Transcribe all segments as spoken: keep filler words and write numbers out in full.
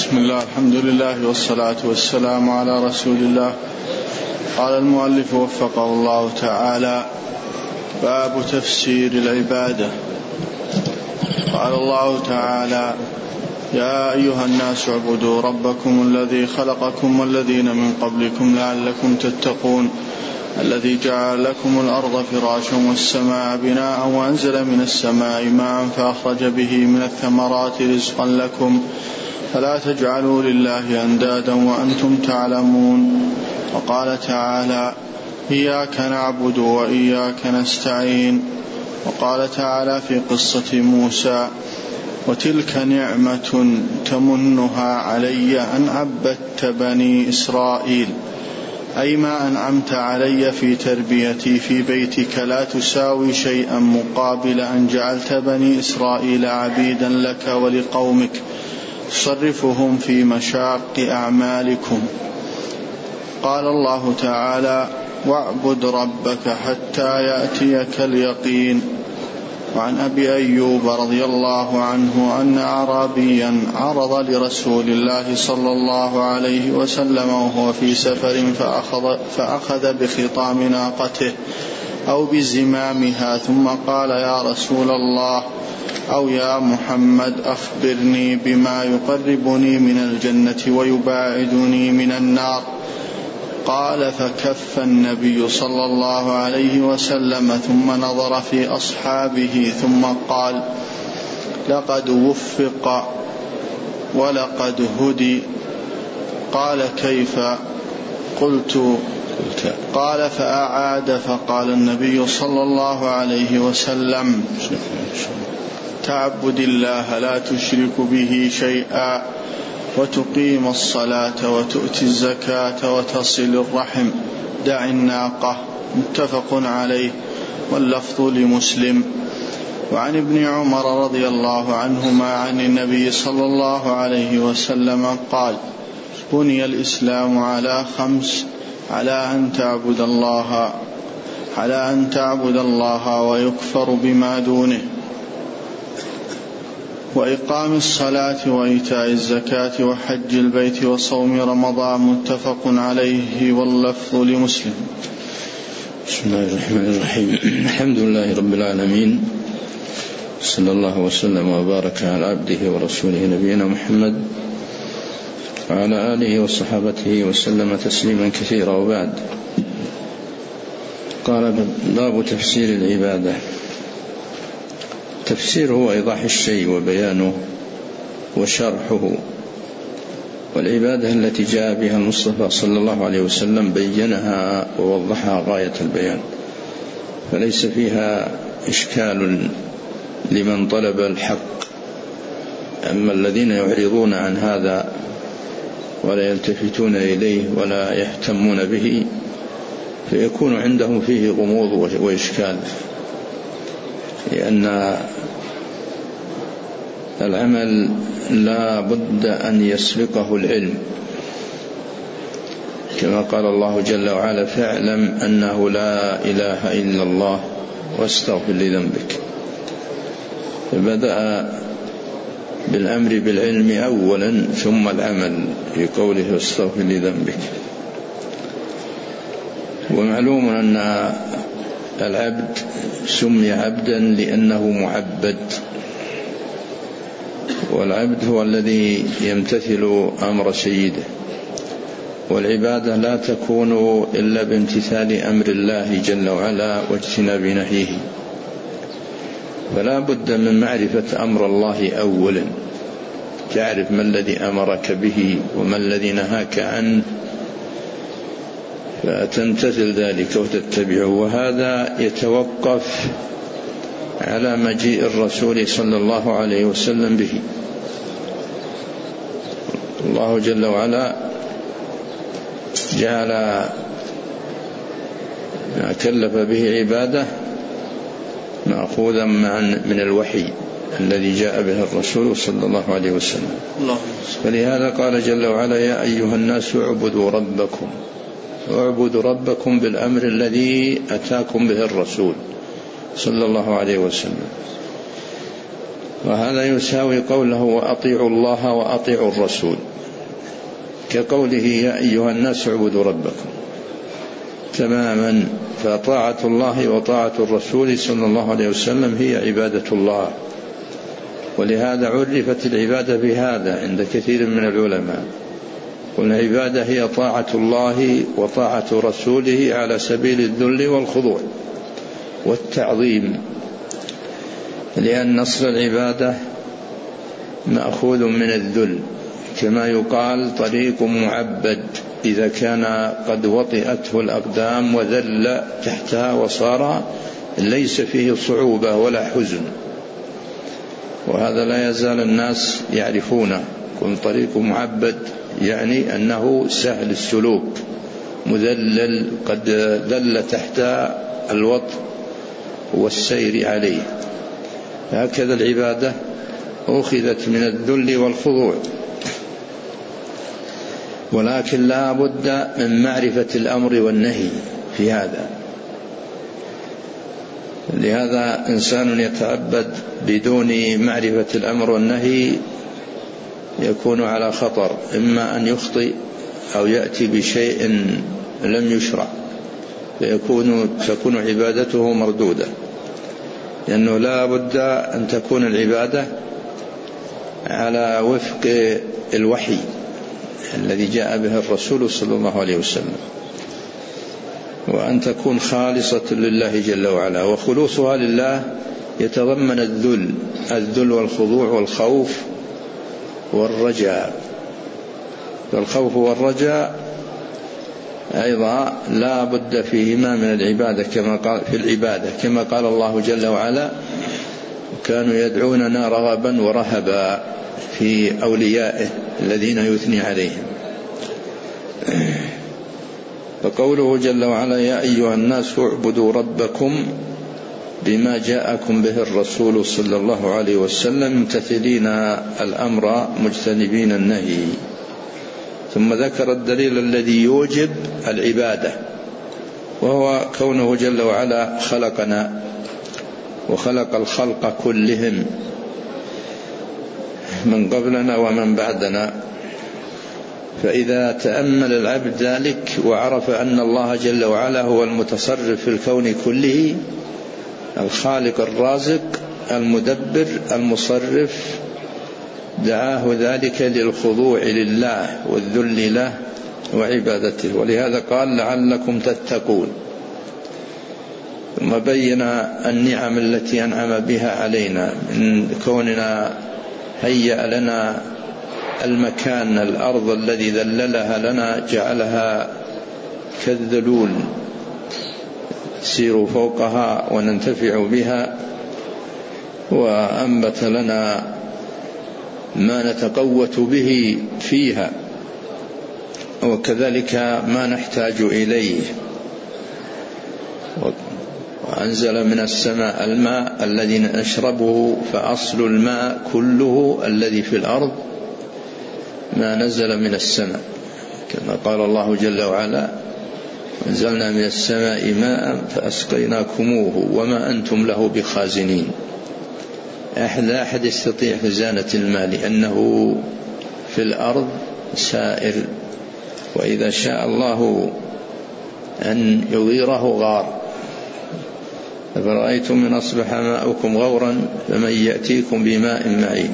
بسم الله، الحمد لله والصلاة والسلام على رسول الله. قال المؤلف وفقه الله تعالى: باب تفسير العبادة. قال الله تعالى: يا أيها الناس اعبدوا ربكم الذي خلقكم والذين من قبلكم لعلكم تتقون الذي جعل لكم الأرض فراشا والسماء بناء وأنزل من السماء ماء فأخرج به من الثمرات رزقا لكم فلا تجعلوا لله أندادا وأنتم تعلمون. وقال تعالى: إياك نعبد وإياك نستعين. وقال تعالى في قصة موسى: وتلك نعمة تمنها علي أن عبدت بني إسرائيل، أي ما أنعمت علي في تربيتي في بيتك لا تساوي شيئا مقابل أن جعلت بني إسرائيل عبيدا لك ولقومك تصرفهم في مشاق أعمالكم. قال الله تعالى: واعبد ربك حتى يأتيك اليقين. وعن أبي أيوب رضي الله عنه أن أعرابيا عرض لرسول الله صلى الله عليه وسلم وهو في سفر فأخذ, فأخذ بخطام ناقته أو بزمامها ثم قال: يا رسول الله أو يا محمد أخبرني بما يقربني من الجنة ويباعدني من النار. قال: فكف النبي صلى الله عليه وسلم ثم نظر في أصحابه ثم قال: لقد وفق ولقد هدي. قال: كيف؟ قلت: قال: فأعاد فقال النبي صلى الله عليه وسلم: تعبد الله لا تشرك به شيئا وتقيم الصلاة وتؤتي الزكاة وتصل الرحم، دع الناقة. متفق عليه، واللفظ لمسلم. وعن ابن عمر رضي الله عنهما عن النبي صلى الله عليه وسلم قال: بني الإسلام على خمس: على أن تعبد الله على أن تعبد الله ويكفر بما دونه، وإقام الصلاة وإيتاء الزكاة وحج البيت وصوم رمضان. متفق عليه، واللفظ لمسلم. بسم الله الرحمن الرحيم. الحمد لله رب العالمين، صلى الله وسلم وبارك على عبده ورسوله نبينا محمد وعلى آله وصحابته وسلم تسليما كثيرا. وبعد، قال: باب تفسير العبادة. تفسير هو إيضاح الشيء وبيانه وشرحه، والعبادة التي جاء بها المصطفى صلى الله عليه وسلم بينها ووضحها غاية البيان، فليس فيها إشكال لمن طلب الحق. أما الذين يعرضون عن هذا ولا يلتفتون إليه ولا يهتمون به فيكون عندهم فيه غموض وإشكال، لأن العمل لا بد أن يسبقه العلم، كما قال الله جل وعلا: فاعلم أنه لا إله إلا الله واستغفر لذنبك. فبدأ بالأمر بالعلم أولا ثم العمل في قوله واستغفر لذنبك. ومعلوم أن العبد سمي عبدا لأنه معبد، والعبد هو الذي يمتثل أمر سيده، والعبادة لا تكون إلا بامتثال أمر الله جل وعلا واجتناب نهيه. فلا بد من معرفة أمر الله أولا، تعرف ما الذي أمرك به وما الذي نهاك عنه فتمتثل ذلك وتتبعه. وهذا يتوقف على مجيء الرسول صلى الله عليه وسلم به. الله جل وعلا جعل ما كلف به عباده مأخوذا من الوحي الذي جاء به الرسول صلى الله عليه وسلم. فلهذا قال جل وعلا: يا أيها الناس اعبدوا ربكم. اعبدوا ربكم بالأمر الذي أتاكم به الرسول صلى الله عليه وسلم. وهذا يساوي قوله وأطيعوا الله وأطيعوا الرسول، كقوله يا أيها الناس اعبدوا ربكم تماما. فطاعة الله وطاعة الرسول صلى الله عليه وسلم هي عبادة الله، ولهذا عرفت العبادة بهذا عند كثير من العلماء، والعبادة هي طاعة الله وطاعة رسوله على سبيل الذل والخضوع والتعظيم، لأن أصل العبادة مأخوذ من الذل، كما يقال طريق معبد إذا كان قد وطئته الأقدام وذل تحتها وصار ليس فيه صعوبة ولا حزن، وهذا لا يزال الناس يعرفونه. كن طريق معبد يعني أنه سهل السلوك مذلل قد ذل تحت الوطء والسير عليه. هكذا العبادة أخذت من الذل والخضوع، ولكن لا بد من معرفة الأمر والنهي في هذا. لهذا إنسان يتعبد بدون معرفة الأمر والنهي يكون على خطر، إما أن يخطئ أو يأتي بشيء لم يشرع فيكون تكون عبادته مردودة، لأنه لا بد أن تكون العبادة على وفق الوحي الذي جاء به الرسول صلى الله عليه وسلم، وأن تكون خالصة لله جل وعلا. وخلوصها لله يتضمن الذل الذل والخضوع والخوف والرجاء. فالخوف والرجاء أيضا لا بد فيهما من العبادة، كما قال في العبادة كما قال الله جل وعلا كانوا يدعوننا رغبا ورهبا في أوليائه الذين يثني عليهم. فقوله جل وعلا يا أيها الناس اعبدوا ربكم بما جاءكم به الرسول صلى الله عليه وسلم ممتثلين الأمر مجتنبين النهي. ثم ذكر الدليل الذي يوجب العبادة، وهو كونه جل وعلا خلقنا وخلق الخلق كلهم من قبلنا ومن بعدنا. فإذا تأمل العبد ذلك وعرف أن الله جل وعلا هو المتصرف في الكون كله، الخالق الرازق المدبر المصرف، دعاه ذلك للخضوع لله والذل له وعبادته. ولهذا قال لعلكم تتقون، ثم بين النعم التي أنعم بها علينا من كوننا هيأ لنا المكان الأرض الذي ذللها لنا جعلها كالذلول سيروا فوقها وننتفع بها، وأنبت لنا ما نتقوت به فيها، وكذلك ما نحتاج إليه. وأنزل من السماء الماء الذي نشربه، فأصل الماء كله الذي في الأرض ما نزل من السماء، كما قال الله جل وعلا أنزلنا من السماء ماء فأسقيناكموه وما أنتم له بخازنين. لا أحد يستطيع خزانة الماء لأنه في الأرض سائر، وإذا شاء الله أن يغيره غار. أفرأيتم من أصبح ماؤكم غورا فمن يأتيكم بماء معين.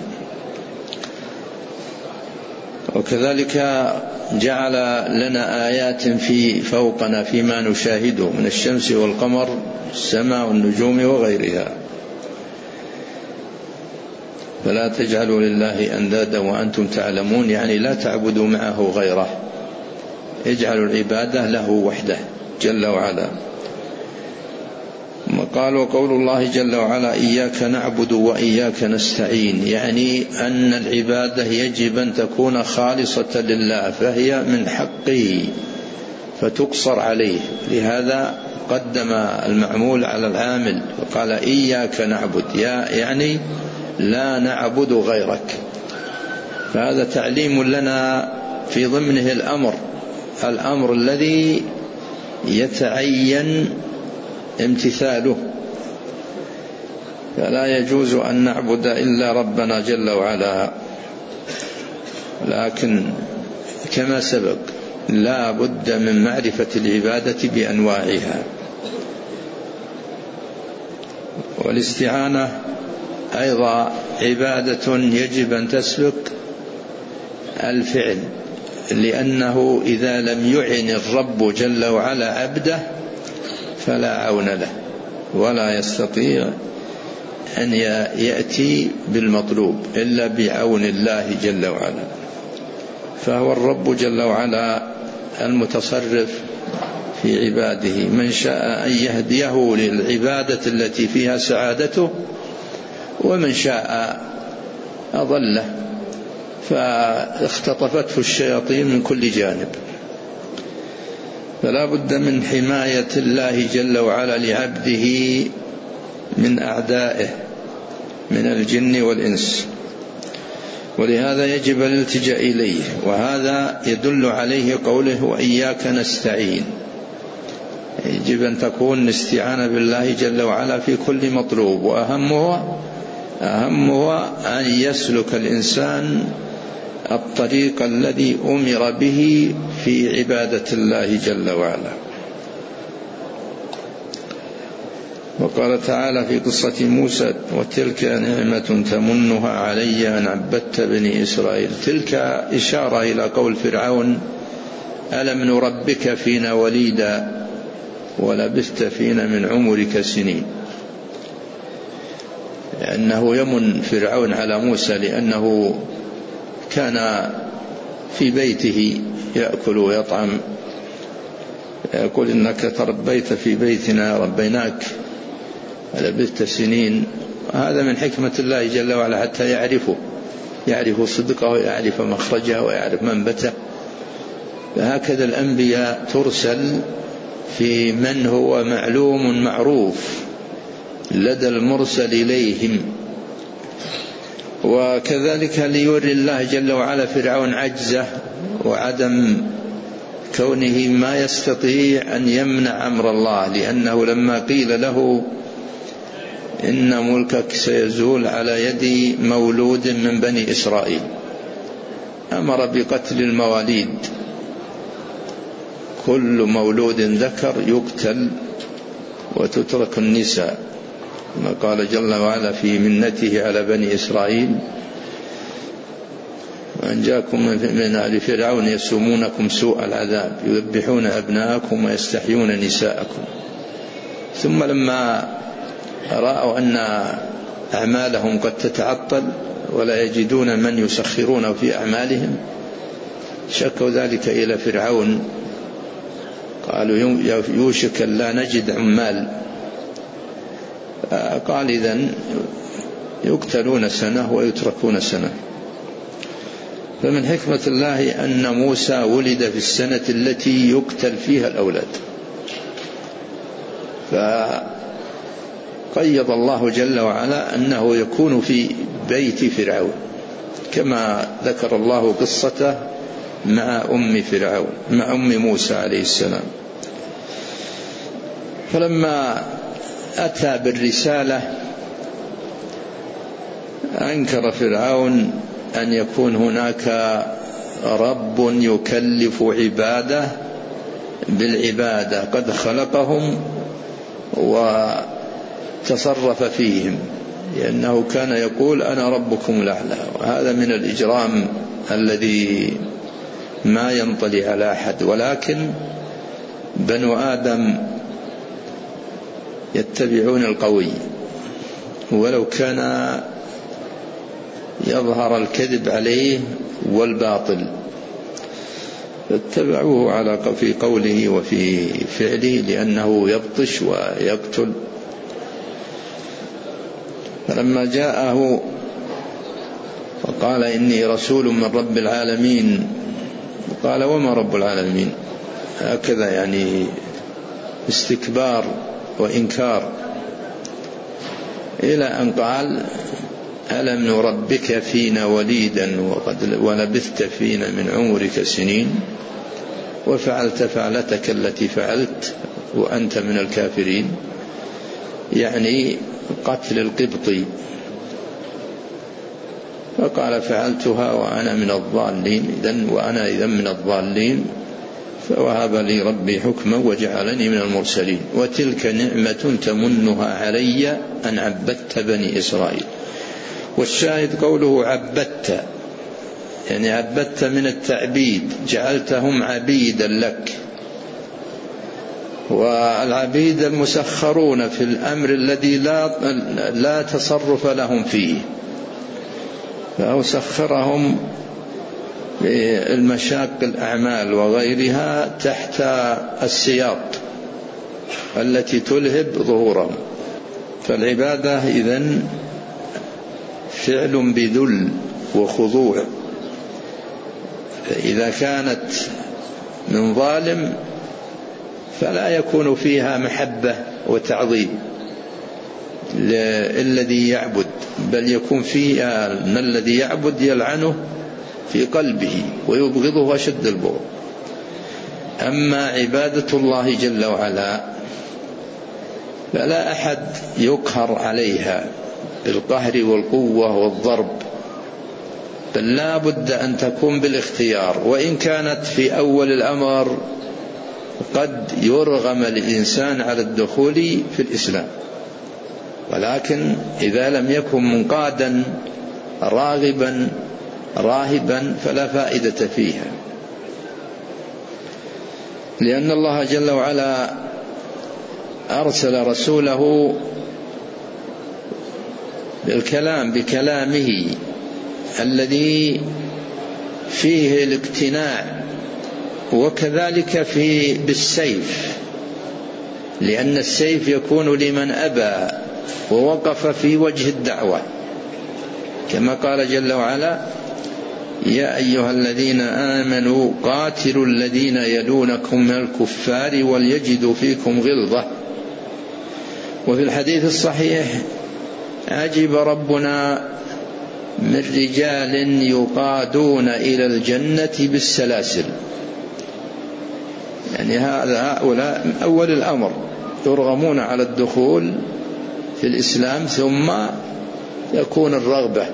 وكذلك جعل لنا آيات في فوقنا فيما نشاهده من الشمس والقمر السماء والنجوم وغيرها. فلا تجعلوا لله أندادا وأنتم تعلمون، يعني لا تعبدوا معه غيره، اجعلوا العبادة له وحده جل وعلا. قال وقول الله جل وعلا إياك نعبد وإياك نستعين، يعني أن العبادة يجب أن تكون خالصة لله، فهي من حقه فتقصر عليه. لهذا قدم المعمول على العامل وقال إياك نعبد، يعني لا نعبد غيرك. فهذا تعليم لنا في ضمنه الأمر الأمر الذي يتعين امتثاله، فلا يجوز أن نعبد إلا ربنا جل وعلا، لكن كما سبق لا بد من معرفة العبادة بأنواعها. والاستعانة أيضا عبادة يجب أن تسبق الفعل، لأنه إذا لم يعن الرب جل وعلا عبده فلا عون له ولا يستطيع أن يأتي بالمطلوب إلا بعون الله جل وعلا. فهو الرب جل وعلا المتصرف في عباده، من شاء أن يهديه للعبادة التي فيها سعادته، ومن شاء أضله فاختطفته الشياطين من كل جانب. فلا بد من حماية الله جل وعلا لعبده من أعدائه من الجن والإنس، ولهذا يجب الالتجاء إليه، وهذا يدل عليه قوله وإياك نستعين. يجب أن تكون الاستعانة بالله جل وعلا في كل مطلوب، وأهمه أهمه أن يسلك الإنسان الطريق الذي أمر به في عبادة الله جل وعلا. وقال تعالى في قصة موسى وتلك نعمة تمنها علي أن عبدت بني إسرائيل. تلك إشارة إلى قول فرعون ألم نربك فينا وليدا ولبثت فينا من عمرك سنين، لأنه يمن فرعون على موسى لأنه كان في بيته يأكل ويطعم، يقول إنك تربيت في بيتنا ربيناك لبثت سنين. هذا من حكمة الله جل وعلا حتى يعرفه يعرف صدقه ويعرف مخرجه ويعرف منبته. فهكذا الأنبياء ترسل في من هو معلوم معروف لدى المرسل إليهم. وكذلك ليوري الله جل وعلا فرعون عجزه وعدم كونه ما يستطيع أن يمنع أمر الله، لأنه لما قيل له إن ملكك سيزول على يد مولود من بني إسرائيل أمر بقتل المواليد، كل مولود ذكر يقتل وتترك النساء، ما قال جل وعلا في منته على بني إسرائيل وأن جاءكم من آل فرعون يسومونكم سوء العذاب يذبحون أبناءكم ويستحيون نساءكم. ثم لما رأوا أن أعمالهم قد تتعطل ولا يجدون من يسخرون في أعمالهم شكوا ذلك إلى فرعون، قالوا يوشك لا نجد عمال، قال إذن يقتلون سنة ويتركون سنة. فمن حكمة الله أن موسى ولد في السنة التي يقتل فيها الأولاد، فقيض الله جل وعلا أنه يكون في بيت فرعون، كما ذكر الله قصته مع أم فرعون مع أم موسى عليه السلام. فلما أتى بالرسالة أنكر فرعون أن يكون هناك رب يكلف عباده بالعبادة، قد خلقهم وتصرف فيهم، لأنه كان يقول أنا ربكم الأعلى، وهذا من الإجرام الذي ما ينطلي على أحد. ولكن بنو آدم يتبعون القوي ولو كان يظهر الكذب عليه والباطل، فاتبعوه على في قوله وفي فعله لأنه يبطش ويقتل. فلما جاءه فقال إني رسول من رب العالمين، قال وما رب العالمين، هكذا يعني استكبار وإنكار، إلى أن قال ألم نربك فينا وليدا وقد ولبثت فينا من عمرك سنين وفعلت فعلتك التي فعلت وأنت من الكافرين. يعني قتل القبطي، فقال فعلتها وأنا من الضالين، إذن وأنا إذن من الضالين، فوهب لي ربي حكما وجعلني من المرسلين، وتلك نعمة تمنها علي أن عبدت بني إسرائيل. والشاهد قوله عبدت، يعني عبدت من التعبيد، جعلتهم عبيدا لك، والعبيد المسخرون في الأمر الذي لا, لا تصرف لهم فيه، فهو سخرهم بالمشاق الأعمال وغيرها تحت السياط التي تلهب ظهورهم. فالعبادة إذن فعل بذل وخضوع، إذا كانت من ظالم فلا يكون فيها محبة وتعظيم للذي يعبد، بل يكون فيها أن الذي يعبد يلعنه في قلبه ويبغضه أشد البغض. أما عبادة الله جل وعلا فلا أحد يقهر عليها بالقهر والقوة والضرب، بل لا بد أن تكون بالاختيار، وإن كانت في أول الأمر قد يرغم الإنسان على الدخول في الإسلام، ولكن إذا لم يكن منقادا راغبا راهبا فلا فائدة فيها، لأن الله جل وعلا أرسل رسوله بالكلام بكلامه الذي فيه الاقتناع، وكذلك في بالسيف، لأن السيف يكون لمن أبى ووقف في وجه الدعوة، كما قال جل وعلا يا أيها الذين آمنوا قاتلوا الذين يلونكم من الكفار وليجدوا فيكم غلظة. وفي الحديث الصحيح عجب ربنا من رجال يقادون إلى الجنة بالسلاسل، يعني هؤلاء من أول الأمر يرغمون على الدخول في الإسلام ثم يكون الرغبة.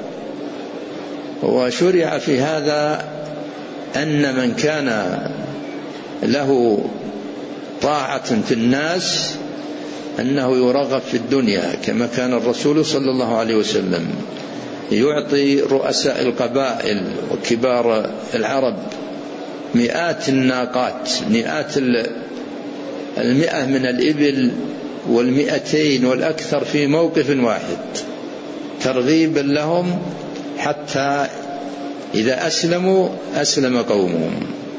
وشرع في هذا أن من كان له طاعة في الناس أنه يرغب في الدنيا، كما كان الرسول صلى الله عليه وسلم يعطي رؤساء القبائل وكبار العرب مئات الناقات، مئات المئة من الإبل والمئتين والأكثر في موقف واحد ترغيبا لهم، حتى إذا أسلموا أسلم قومهم.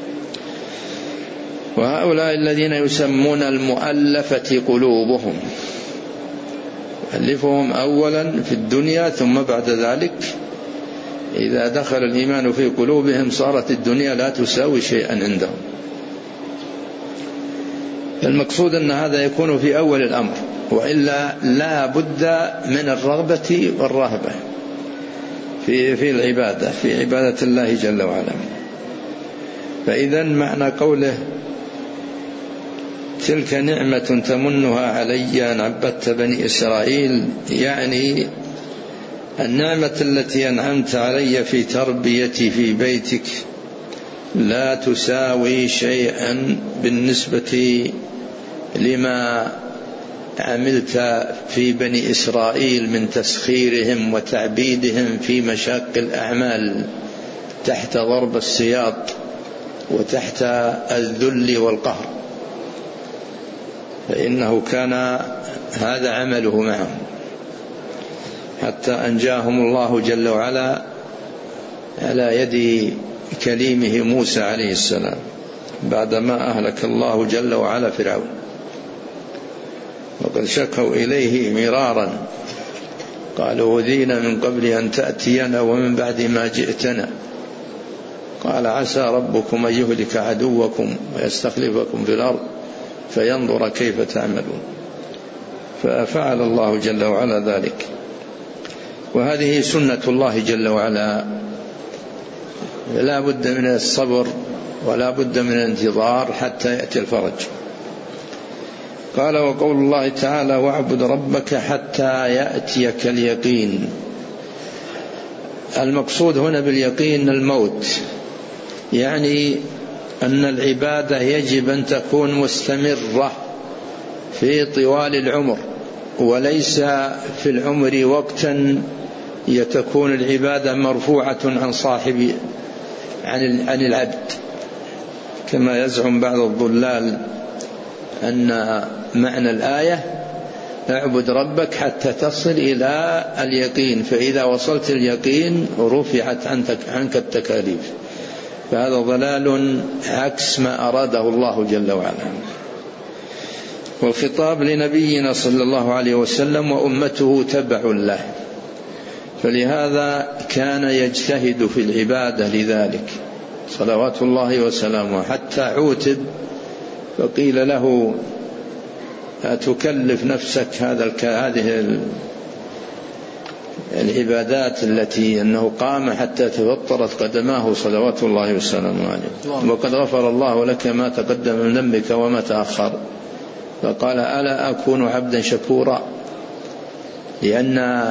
وهؤلاء الذين يسمون المؤلفة قلوبهم، يؤلفهم أولا في الدنيا، ثم بعد ذلك إذا دخل الإيمان في قلوبهم صارت الدنيا لا تساوي شيئا عندهم. المقصود أن هذا يكون في أول الأمر، وإلا لا بد من الرغبة والرهبة في في العبادة، في عبادة الله جل وعلا. فإذا معنى قوله تلك نعمة تمنها علي أن عبدت بني إسرائيل، يعني النعمة التي أنعمت علي في تربيتي في بيتك لا تساوي شيئا بالنسبة لما عملت في بني إسرائيل من تسخيرهم وتعبيدهم في مشاق الأعمال تحت ضرب السياط وتحت الذل والقهر، فإنه كان هذا عمله معهم حتى أنجاهم الله جل وعلا على يد كليمه موسى عليه السلام بعدما أهلك الله جل وعلا فرعون. وقد شكوا إليه مرارا قالوا أوذينا من قبل أن تأتينا ومن بعد ما جئتنا، قال عسى ربكم أن يهلك عدوكم ويستخلفكم في الأرض فينظر كيف تعملون. ففعل الله جل وعلا ذلك، وهذه سنة الله جل وعلا، لا بد من الصبر ولا بد من الانتظار حتى يأتي الفرج. قال: وقول الله تعالى: واعبد ربك حتى يأتيك اليقين. المقصود هنا باليقين الموت، يعني أن العبادة يجب أن تكون مستمرة في طوال العمر، وليس في العمر وقتا تكون العبادة مرفوعة عن صاحب عن العبد، كما يزعم بعض الضلال أن معنى الآية: اعبد ربك حتى تصل إلى اليقين، فإذا وصلت اليقين رفعت عنك التكاليف. فهذا ضلال عكس ما أراده الله جل وعلا. والخطاب لنبينا صلى الله عليه وسلم وأمته تبع له، فلهذا كان يجتهد في العبادة لذلك صلوات الله وسلامه، حتى عوتب فقيل له: أتكلف نفسك هذا هذه العبادات التي أنه قام حتى تفطرت قدماه صلوات الله وسلامه عليه، وقد غفر الله لك ما تقدم من ذنبك وما تأخر. فقال: ألا أكون عبدا شكورا؟ لأن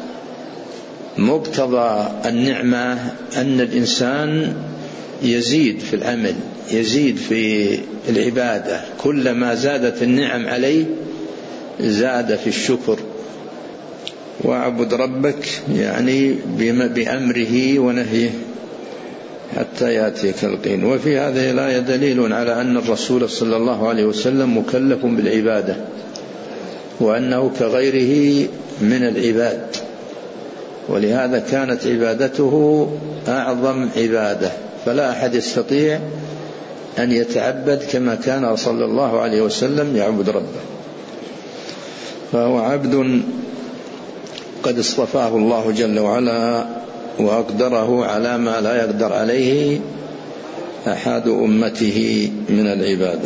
مقتضى النعمة أن الإنسان يزيد في العمل، يزيد في العبادة، كلما زادت النعم عليه زاد في الشكر. واعبد ربك يعني بأمره ونهيه حتى يأتيك اليقين. وفي هذه الآية دليل على أن الرسول صلى الله عليه وسلم مكلف بالعبادة، وأنه كغيره من العباد، ولهذا كانت عبادته أعظم عبادة، فلا أحد يستطيع أن يتعبد كما كان صلى الله عليه وسلم يعبد ربه. فهو عبد قد اصطفاه الله جل وعلا وأقدره على ما لا يقدر عليه أحد أمته من العبادة،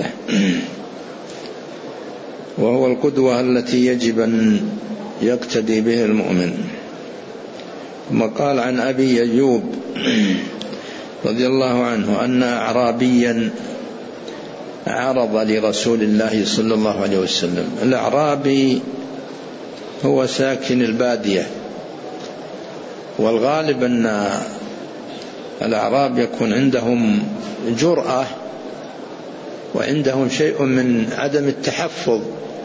وهو القدوة التي يجب أن يقتدي به المؤمن. ثم قال عن أبي أيوب رضي الله عنه أن أعرابيا عرض لرسول الله صلى الله عليه وسلم. الأعرابي هو ساكن البادية، والغالب أن الأعراب يكون عندهم جرأة وعندهم شيء من عدم التحفظ،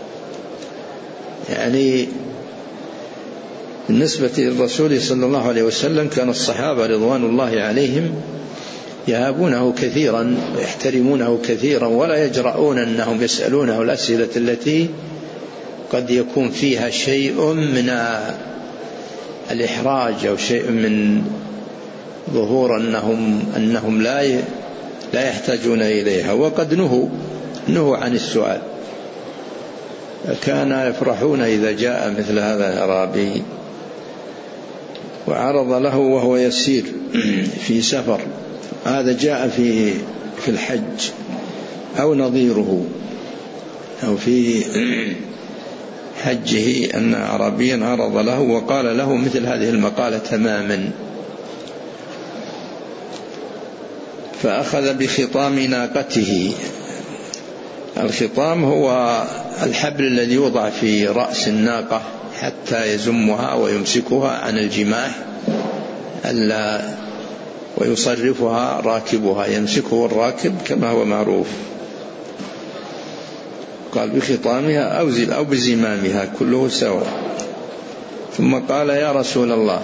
يعني بالنسبة للرسول صلى الله عليه وسلم كان الصحابة رضوان الله عليهم يهابونه كثيرا ويحترمونه كثيرا، ولا يجرؤون أنهم يسألونه الأسئلة التي قد يكون فيها شيء من الإحراج أو شيء من ظهور أنهم, أنهم لا لا يحتاجون إليها، وقد نهوا نهوا عن السؤال. كان يفرحون إذا جاء مثل هذا الأعرابي، وعرض له وهو يسير في سفر، هذا جاء في في الحج أو نظيره أو في حجه أن أعرابيا عرض له وقال له مثل هذه المقالة تماما، فأخذ بخطام ناقته. الخطام هو الحبل الذي يوضع في رأس الناقة حتى يزمها ويمسكها عن الجماح ألا ويصرفها راكبها، يمسكه الراكب كما هو معروف. قال بخطامها أو بزمامها كله سواء. ثم قال: يا رسول الله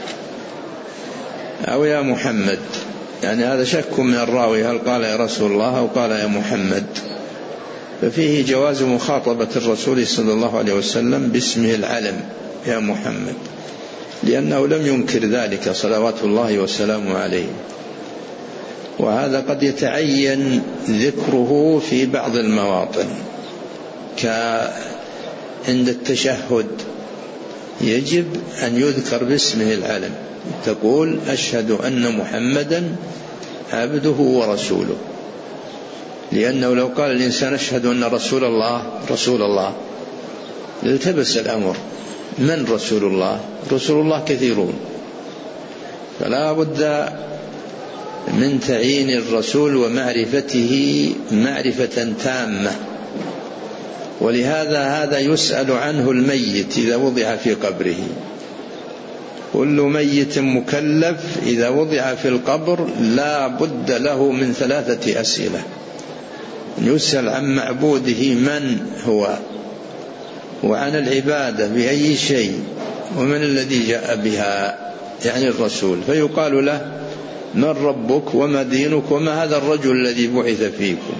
أو يا محمد، يعني هذا شك من الراوي، هل قال يا رسول الله أو قال يا محمد؟ ففيه جواز مخاطبة الرسول صلى الله عليه وسلم باسمه العلم يا محمد، لأنه لم ينكر ذلك صلوات الله وسلامه عليه، وهذا قد يتعين ذكره في بعض المواطن كعند التشهد، يجب أن يذكر باسمه العلم، تقول أشهد أن محمدا عبده ورسوله، لأنه لو قال الإنسان أشهد أن رسول الله رسول الله التبس الأمر، من رسول الله؟ رسول الله كثيرون، فلا بد من تعيين الرسول ومعرفته معرفة تامة، ولهذا هذا يسأل عنه الميت إذا وضع في قبره. كل ميت مكلف إذا وضع في القبر لا بد له من ثلاثة أسئلة: يسأل عن معبوده من هو، وعن العبادة بأي شيء، ومن الذي جاء بها يعني الرسول، فيقال له: من ربك وما دينك وما هذا الرجل الذي بعث فيكم.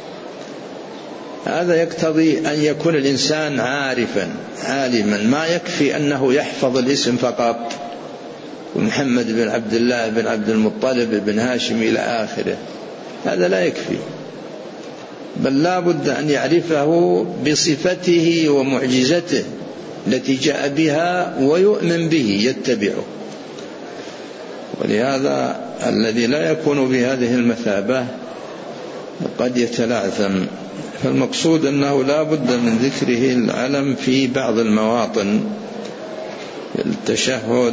هذا يقتضي أن يكون الإنسان عارفا عالما، ما يكفي أنه يحفظ الاسم فقط، محمد بن عبد الله بن عبد المطلب بن هاشم إلى آخره، هذا لا يكفي، بل لا بد أن يعرفه بصفته ومعجزته التي جاء بها ويؤمن به يتبعه. ولهذا الذي لا يكون بهذه المثابة قد يتلعثم. فالمقصود أنه لا بد من ذكره العلم في بعض المواطن، التشهد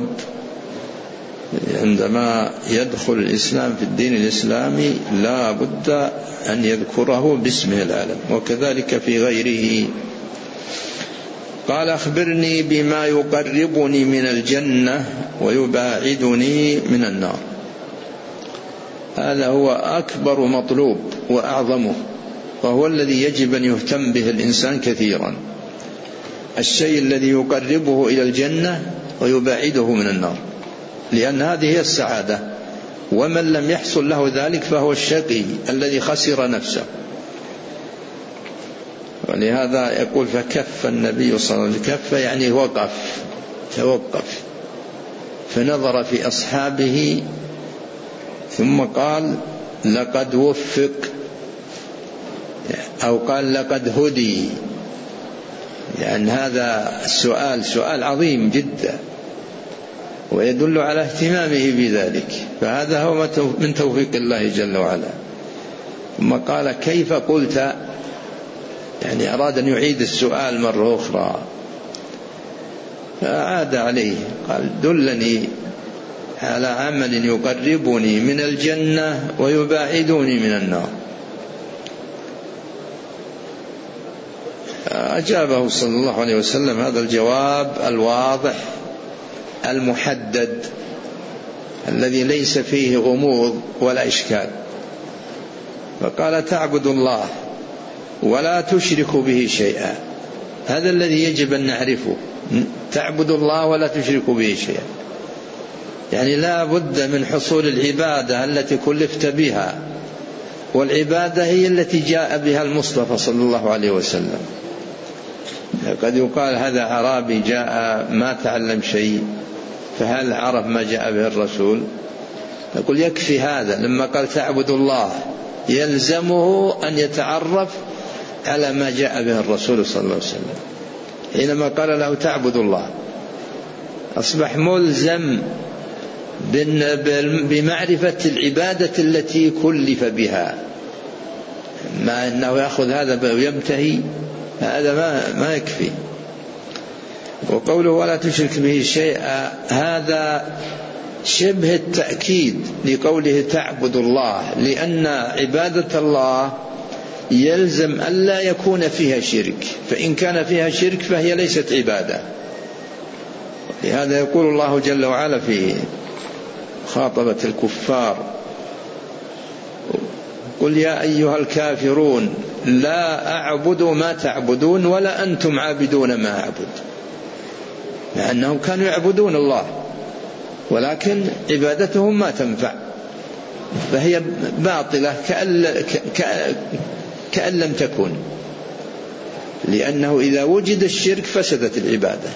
عندما يدخل الإسلام في الدين الإسلامي لا بد أن يذكره باسمه العلم، وكذلك في غيره. قال: أخبرني بما يقربني من الجنة ويباعدني من النار. هذا هو أكبر مطلوب وأعظمه، وهو الذي يجب أن يهتم به الإنسان كثيرا، الشيء الذي يقربه إلى الجنة ويباعده من النار، لأن هذه هي السعادة، ومن لم يحصل له ذلك فهو الشقي الذي خسر نفسه. ولهذا يقول: فكف النبي صلى الله عليه وسلم. كف يعني وقف، توقف، فنظر في أصحابه ثم قال: لقد وفق، أو قال: لقد هدي، لأن هذا السؤال سؤال عظيم جدا ويدل على اهتمامه بذلك، فهذا هو من توفيق الله جل وعلا. ثم قال: كيف قلت؟ يعني أراد أن يعيد السؤال مرة أخرى، فعاد عليه قال: دلني على عمل يقربني من الجنة ويباعدني من النار. أجابه صلى الله عليه وسلم هذا الجواب الواضح المحدد الذي ليس فيه غموض ولا إشكال، فقال: تعبد الله ولا تشرك به شيئا. هذا الذي يجب أن نعرفه، تعبد الله ولا تشرك به شيئا، يعني لا بد من حصول العبادة التي كلفت بها، والعبادة هي التي جاء بها المصطفى صلى الله عليه وسلم. قد يقال: هذا أعرابي جاء ما تعلم شيء، فهل عرف ما جاء به الرسول؟ نقول: يكفي هذا، لما قال تعبد الله يلزمه أن يتعرف على ما جاء به الرسول صلى الله عليه وسلم. حينما قال له تعبد الله أصبح ملزم بمعرفة العبادة التي كلف بها، ما أنه يأخذ هذا ويمتهي، هذا ما, ما يكفي. وقوله ولا تشرك به شيئا هذا شبه التأكيد لقوله تعبد الله، لأن عبادة الله يلزم ألا يكون فيها شرك، فإن كان فيها شرك فهي ليست عبادة. لهذا يقول الله جل وعلا في خاطبة الكفار: قل يا أيها الكافرون لا أعبد ما تعبدون ولا أنتم عابدون ما أعبد، لأنهم كانوا يعبدون الله ولكن عبادتهم ما تنفع، فهي باطلة كأن, كأن لم تكن، لأنه إذا وجد الشرك فسدت العبادة.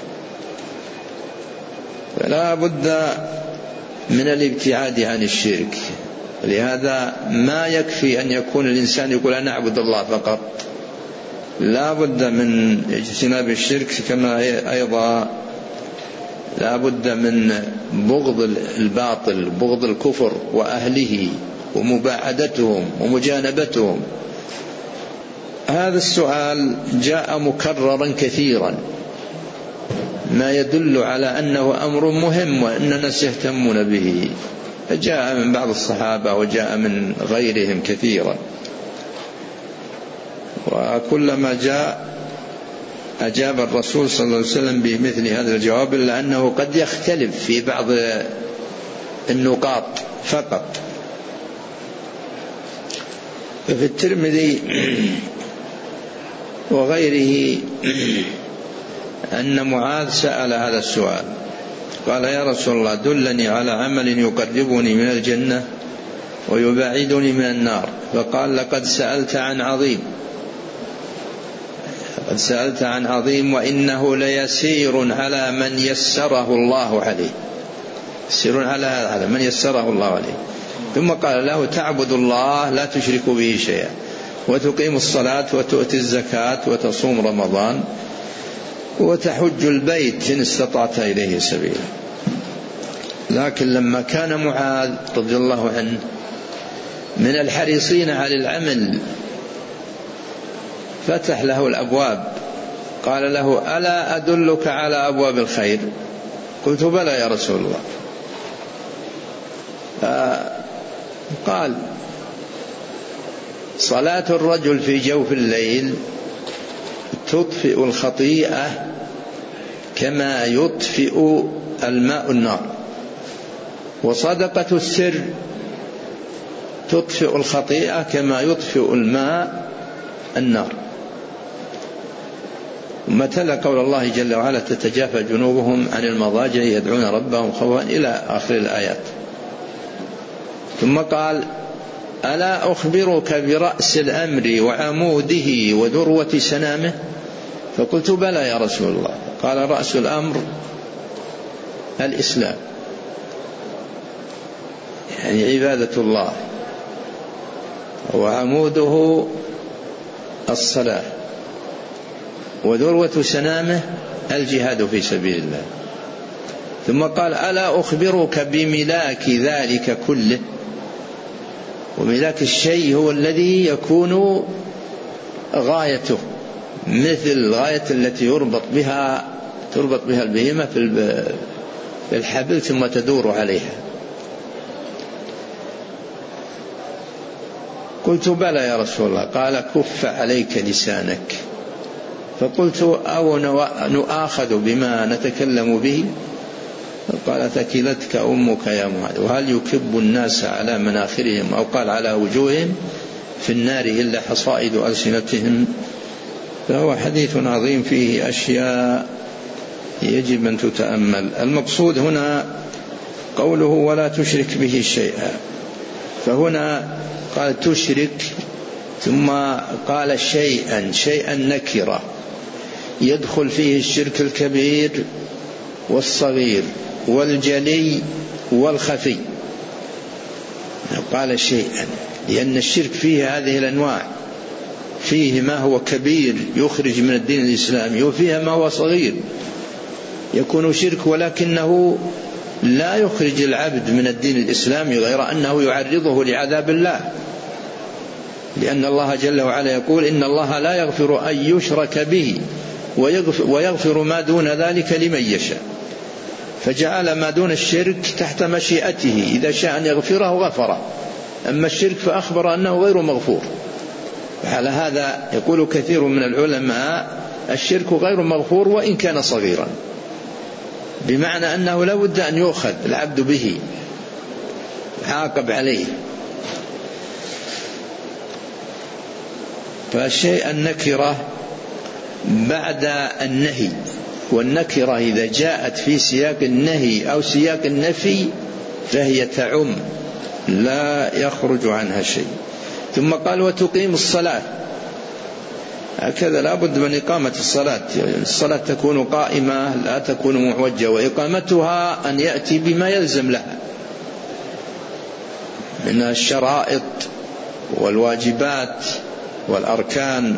فلا بد من الابتعاد عن الشرك. لهذا ما يكفي أن يكون الإنسان يقول أنا أعبد الله فقط، لا بد من اجتناب الشرك، كما أيضا لا بد من بغض الباطل، بغض الكفر وأهله ومباعدتهم ومجانبتهم. هذا السؤال جاء مكررا كثيرا، ما يدل على أنه أمر مهم وأن الناس يهتمون به، فجاء من بعض الصحابة وجاء من غيرهم كثيرا، وكلما جاء أجاب الرسول صلى الله عليه وسلم بمثل هذا الجواب، إلا أنه قد يختلف في بعض النقاط فقط. ففي الترمذي وغيره أن معاذ سأل هذا السؤال، قال: يا رسول الله دلني على عمل يقربني من الجنة ويبعدني من النار. فقال: لقد سألت عن عظيم، قد سألت عن عظيم، وإنه ليسير على من يسره الله عليه، يسير على من يسره الله عليه. ثم قال له: تعبد الله لا تشرك به شيئا، وتقيم الصلاة، وتؤتي الزكاة، وتصوم رمضان، وتحج البيت إن استطعت إليه سبيلا. لكن لما كان معاذ رضي الله عنه من الحريصين على العمل فتح له الأبواب، قال له: ألا أدلك على أبواب الخير؟ قلت: بلى يا رسول الله. قال: صلاة الرجل في جوف الليل تطفئ الخطيئة كما يطفئ الماء النار، وصدقة السر تطفئ الخطيئة كما يطفئ الماء النار. ثم تلا قول الله جل وعلا: تتجافى جنوبهم عن المضاجع يدعون ربهم خوفا، إلى آخر الآيات. ثم قال: ألا أخبرك برأس الأمر وعموده وذروة سنامه؟ فقلت: بلى يا رسول الله. قال: رأس الأمر الإسلام، يعني عبادة الله، وعموده الصلاة، وذروة سنامه الجهاد في سبيل الله. ثم قال: ألا أخبرك بملاك ذلك كله؟ وملاك الشيء هو الذي يكون غايته، مثل الغاية التي يربط بها تربط بها البهيمة في الحبل ثم تدور عليها. قلت: بلى يا رسول الله. قال: كف عليك لسانك. فقلت: أو نؤاخذ بما نتكلم به؟ قال: ثكلتك أمك يا معاذ، وهل يكب الناس على مناخرهم أو قال على وجوههم في النار إلا حصائد ألسنتهم؟ فهو حديث عظيم فيه أشياء يجب أن تتأمل. المقصود هنا قوله: ولا تشرك به شيئا، فهنا قال تشرك، ثم قال شيئا، شيئا نكرة يدخل فيه الشرك الكبير والصغير والجلي والخفي. قال شيئا لأن الشرك فيه هذه الأنواع، فيه ما هو كبير يخرج من الدين الإسلامي، وفيها ما هو صغير يكون شرك ولكنه لا يخرج العبد من الدين الإسلامي، غير أنه يعرضه لعذاب الله، لأن الله جل وعلا يقول: إن الله لا يغفر أن يشرك به ويغفر ما دون ذلك لمن يشاء. فجعل ما دون الشرك تحت مشيئته، إذا شاء أن يغفره غفره، أما الشرك فأخبر أنه غير مغفور. وعلى هذا يقول كثير من العلماء: الشرك غير مغفور وإن كان صغيرا، بمعنى أنه لا بد أن يؤخذ العبد به يعاقب عليه. فالشيء النكرة بعد النهي، والنكرة إذا جاءت في سياق النهي أو سياق النفي فهي تعم لا يخرج عنها شيء. ثم قال: وتقيم الصلاة، هكذا لا بد من إقامة الصلاة. الصلاة تكون قائمة لا تكون معوجة، وإقامتها أن يأتي بما يلزم لها من الشرائط والواجبات والأركان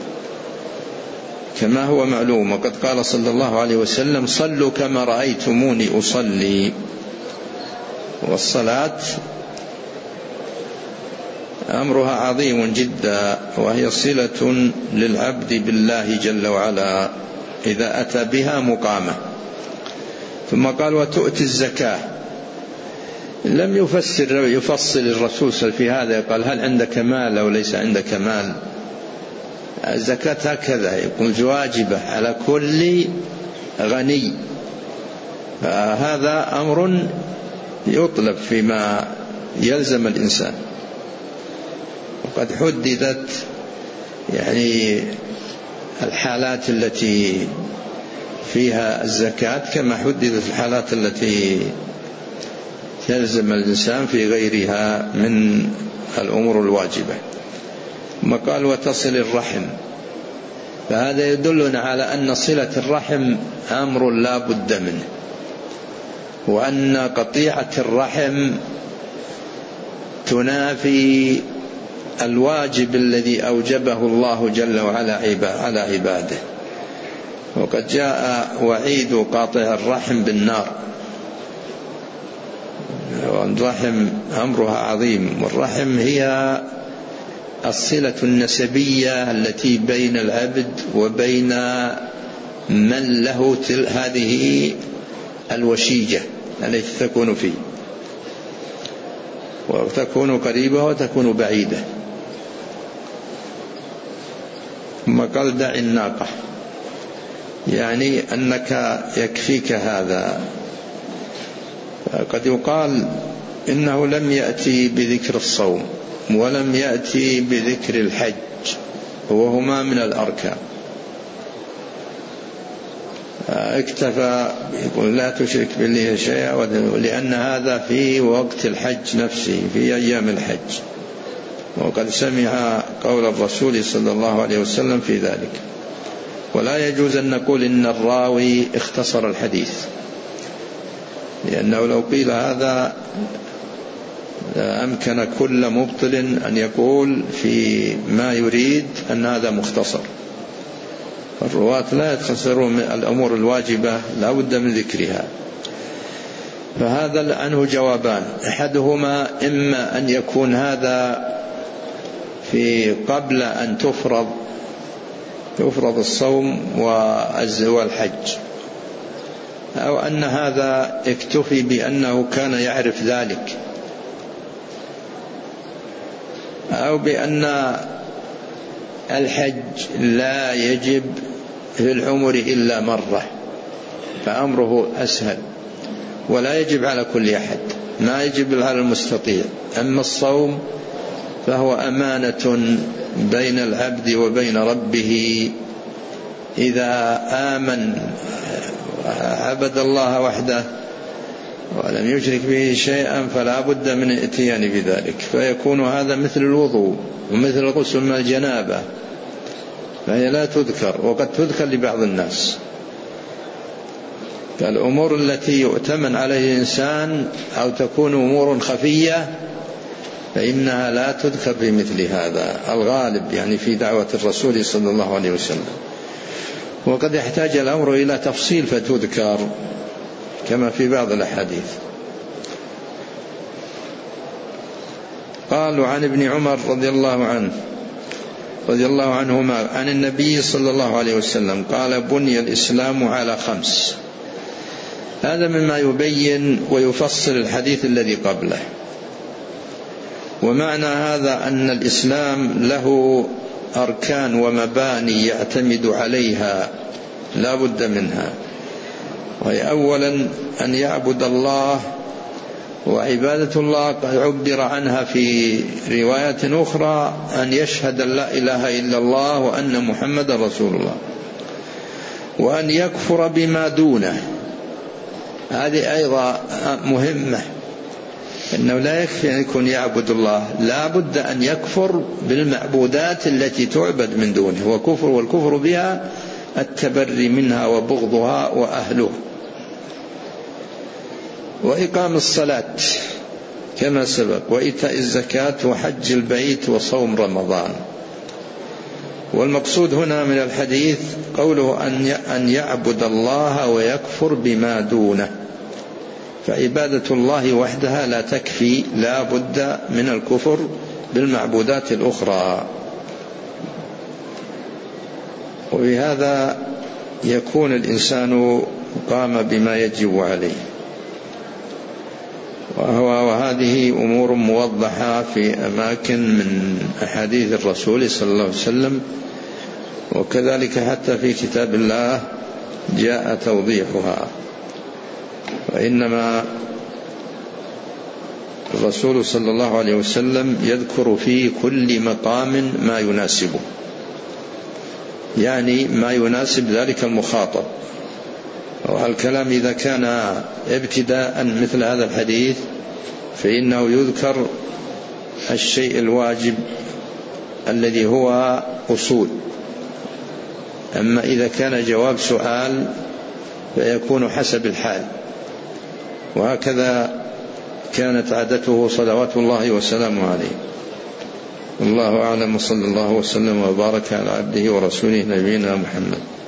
كما هو معلوم. وقد قال صلى الله عليه وسلم: صلوا كما رأيتموني أصلي. والصلاة أمرها عظيم جدا، وهي صلة للعبد بالله جل وعلا إذا أتى بها مقامة. ثم قال: وتؤتي الزكاة. لم يفسر يفصل الرسول في هذا، قال: هل عندك مال أو ليس عندك مال؟ الزكاة هكذا يكون واجبة على كل غني، فهذا أمر يطلب فيما يلزم الإنسان. وقد حددت يعني الحالات التي فيها الزكاة كما حددت الحالات التي يلزم الإنسان في غيرها من الأمور الواجبة. ثم قال وتصل الرحم، فهذا يدلنا على أن صلة الرحم أمر لا بد منه، وأن قطيعة الرحم تنافي الواجب الذي أوجبه الله جل وعلا على عباده. وقد جاء وعيد قاطع الرحم بالنار، والرحم أمرها عظيم. والرحم هي الصلة النسبية التي بين العبد وبين من له هذه الوشيجة التي تكون فيه، وتكون قريبة وتكون بعيدة. ثم قال دع الناقة، يعني أنك يكفيك هذا. قد يقال إنه لم يأتي بذكر الصوم ولم يأتي بذكر الحج، وهما من الأركان. اكتفى يقول لا تشرك بالله شيئا، لأن هذا في وقت الحج نفسه، في أيام الحج. وقد سمع قول الرسول صلى الله عليه وسلم في ذلك. ولا يجوز أن نقول إن الراوي اختصر الحديث، لأنه لو قيل هذا أمكن كل مبطل أن يقول في ما يريد أن هذا مختصر. الرواة لا يختصرون من الأمور الواجبة، لا بد من ذكرها. فهذا عنه جوابان، أحدهما إما أن يكون هذا في قبل أن تفرض يفرض الصوم والحج، أو أن هذا اكتفي بأنه كان يعرف ذلك، أو بأن الحج لا يجب في العمر إلا مرة فأمره أسهل، ولا يجب على كل أحد، ما يجب على المستطيع. أما الصوم فهو أمانة بين العبد وبين ربه، إذا آمن عبد الله وحده ولم يشرك به شيئا فلا بد من الاتيان بذلك، فيكون هذا مثل الوضوء ومثل الغسل من الجنابة، فهي لا تذكر، وقد تذكر لبعض الناس. فالأمور التي يؤتمن عليه الإنسان أو تكون أمور خفية فإنها لا تذكر بمثل هذا الغالب، يعني في دعوة الرسول صلى الله عليه وسلم. وقد يحتاج الأمر إلى تفصيل فتذكر كما في بعض الأحاديث. قالوا عن ابن عمر رضي الله عنه رضي الله عنهما عن النبي صلى الله عليه وسلم قال بني الإسلام على خمس. هذا مما يبين ويفصل الحديث الذي قبله. ومعنى هذا أن الإسلام له أركان ومباني يعتمد عليها لا بد منها، وهي أولا أن يعبد الله، وعبادة الله قد عبر عنها في روايات أخرى أن يشهد أن لا إله إلا الله وأن محمد رسول الله، وأن يكفر بما دونه. هذه أيضا مهمة، إنه لا يكفي أن يكون يعبد الله، لا بد أن يكفر بالمعبودات التي تعبد من دونه، وكفر والكفر بها التبري منها وبغضها وأهله. وإقام الصلاة كما سبق، وإيتاء الزكاة، وحج البيت، وصوم رمضان. والمقصود هنا من الحديث قوله أن يعبد الله ويكفر بما دونه، فعبادة الله وحدها لا تكفي، لا بد من الكفر بالمعبودات الأخرى. وبهذا يكون الإنسان قام بما يجب عليه. وهو وهذه أمور موضحة في أماكن من أحاديث الرسول صلى الله عليه وسلم، وكذلك حتى في كتاب الله جاء توضيحها. وإنما الرسول صلى الله عليه وسلم يذكر في كل مقام ما يناسبه، يعني ما يناسب ذلك المخاطب. والكلام إذا كان ابتداء مثل هذا الحديث فإنه يذكر الشيء الواجب الذي هو أصول. أما إذا كان جواب سؤال فيكون حسب الحال. وهكذا كانت عادته صلوات الله وسلامه عليه. والله أعلم، صلى الله وسلم وبارك على عبده ورسوله نبينا محمد.